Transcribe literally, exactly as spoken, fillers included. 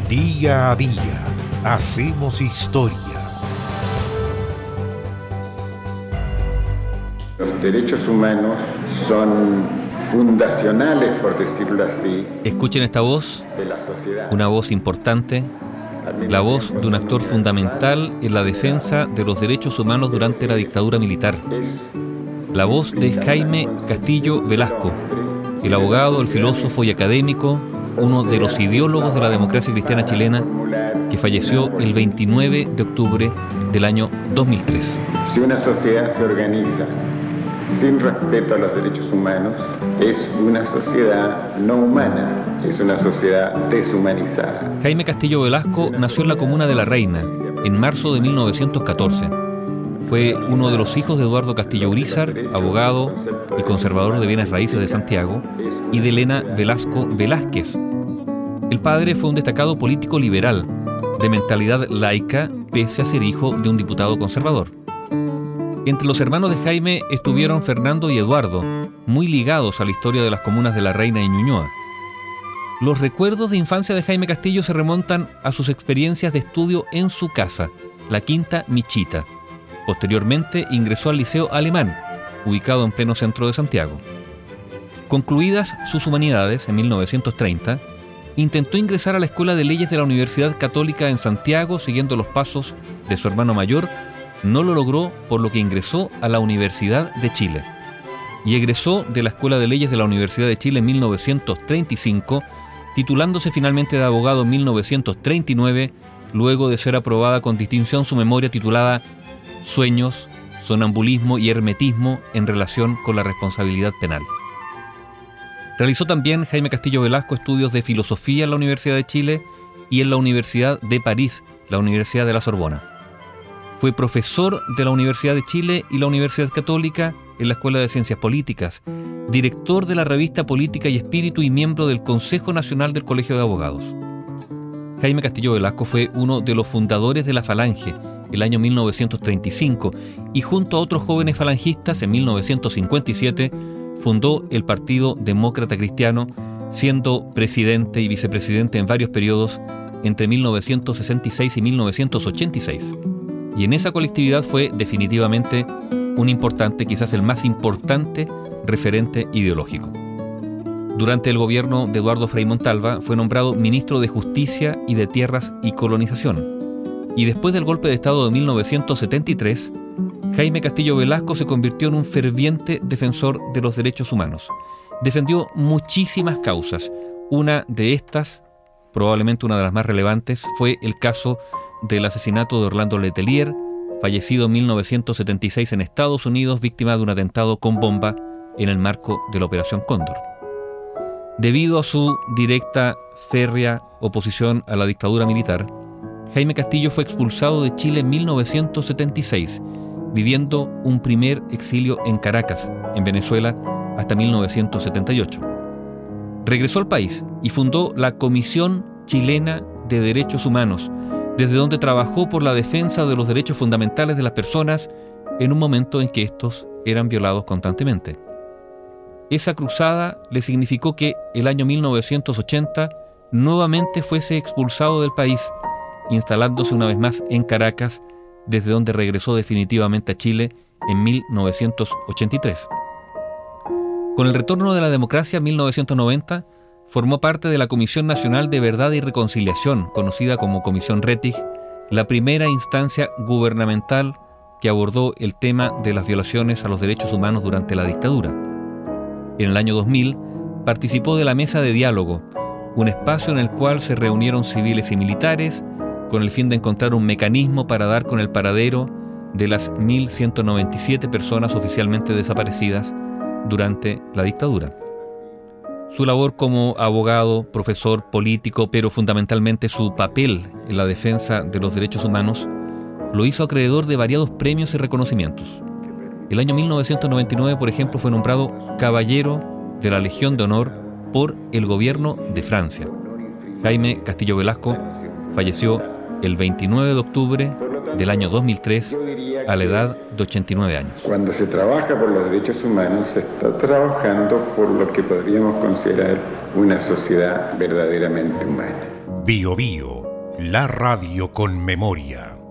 Día a día hacemos historia. Los derechos humanos son fundacionales, por decirlo así. Escuchen esta voz, de la sociedad. una voz importante, la voz de un actor fundamental en la defensa de los derechos humanos durante la dictadura militar. La voz de Jaime Castillo Velasco, el abogado, el filósofo y académico, uno de los ideólogos de la democracia cristiana chilena, que falleció el veintinueve de octubre del año dos mil tres. Si una sociedad se organiza sin respeto a los derechos humanos, es una sociedad no humana, es una sociedad deshumanizada. Jaime Castillo Velasco nació en la comuna de La Reina, en marzo de mil novecientos catorce. Fue uno de los hijos de Eduardo Castillo Urízar, abogado y conservador de bienes raíces de Santiago, y de Elena Velasco Velázquez. El padre fue un destacado político liberal, de mentalidad laica, pese a ser hijo de un diputado conservador. Entre los hermanos de Jaime estuvieron Fernando y Eduardo, muy ligados a la historia de las comunas de La Reina y Ñuñoa. Los recuerdos de infancia de Jaime Castillo se remontan a sus experiencias de estudio en su casa, la Quinta Michita. Posteriormente ingresó al Liceo Alemán, ubicado en pleno centro de Santiago. Concluidas sus humanidades en mil novecientos treinta, intentó ingresar a la Escuela de Leyes de la Universidad Católica en Santiago, siguiendo los pasos de su hermano mayor. No lo logró, por lo que ingresó a la Universidad de Chile. Y egresó de la Escuela de Leyes de la Universidad de Chile en mil novecientos treinta y cinco, titulándose finalmente de abogado en mil novecientos treinta y nueve, luego de ser aprobada con distinción su memoria titulada Sueños, sonambulismo y hermetismo en relación con la responsabilidad penal. Realizó también Jaime Castillo Velasco estudios de filosofía en la Universidad de Chile y en la Universidad de París, la Universidad de la Sorbona. Fue profesor de la Universidad de Chile y la Universidad Católica en la Escuela de Ciencias Políticas, director de la revista Política y Espíritu y miembro del Consejo Nacional del Colegio de Abogados. Jaime Castillo Velasco fue uno de los fundadores de la Falange el año mil novecientos treinta y cinco y junto a otros jóvenes falangistas en mil novecientos cincuenta y siete fundó el Partido Demócrata Cristiano, siendo presidente y vicepresidente en varios periodos entre mil novecientos sesenta y seis y mil novecientos ochenta y seis. Y en esa colectividad fue definitivamente un importante, quizás el más importante, referente ideológico. Durante el gobierno de Eduardo Frei Montalva fue nombrado ministro de Justicia y de Tierras y Colonización. Y después del golpe de Estado de mil novecientos setenta y tres, Jaime Castillo Velasco se convirtió en un ferviente defensor de los derechos humanos. Defendió muchísimas causas. Una de estas, probablemente una de las más relevantes, fue el caso del asesinato de Orlando Letelier, fallecido en mil novecientos setenta y seis en Estados Unidos, víctima de un atentado con bomba en el marco de la Operación Cóndor. Debido a su directa, férrea oposición a la dictadura militar, Jaime Castillo fue expulsado de Chile en mil novecientos setenta y seis, viviendo un primer exilio en Caracas, en Venezuela, hasta mil novecientos setenta y ocho. Regresó al país y fundó la Comisión Chilena de Derechos Humanos, desde donde trabajó por la defensa de los derechos fundamentales de las personas en un momento en que estos eran violados constantemente. Esa cruzada le significó que el año mil novecientos ochenta nuevamente fuese expulsado del país, instalándose una vez más en Caracas, desde donde regresó definitivamente a Chile en mil novecientos ochenta y tres. Con el retorno de la democracia en mil novecientos noventa, formó parte de la Comisión Nacional de Verdad y Reconciliación, conocida como Comisión Rettig, la primera instancia gubernamental que abordó el tema de las violaciones a los derechos humanos durante la dictadura. En el año dos mil, participó de la Mesa de Diálogo, un espacio en el cual se reunieron civiles y militares con el fin de encontrar un mecanismo para dar con el paradero de las mil ciento noventa y siete personas oficialmente desaparecidas durante la dictadura. Su labor como abogado, profesor, político, pero fundamentalmente su papel en la defensa de los derechos humanos, lo hizo acreedor de variados premios y reconocimientos. El año mil novecientos noventa y nueve, por ejemplo, fue nombrado Caballero de la Legión de Honor por el gobierno de Francia. Jaime Castillo Velasco falleció el veintinueve de octubre del año dos mil tres a la edad de ochenta y nueve años. Cuando se trabaja por los derechos humanos, se está trabajando por lo que podríamos considerar una sociedad verdaderamente humana. Bio Bio, la radio con memoria.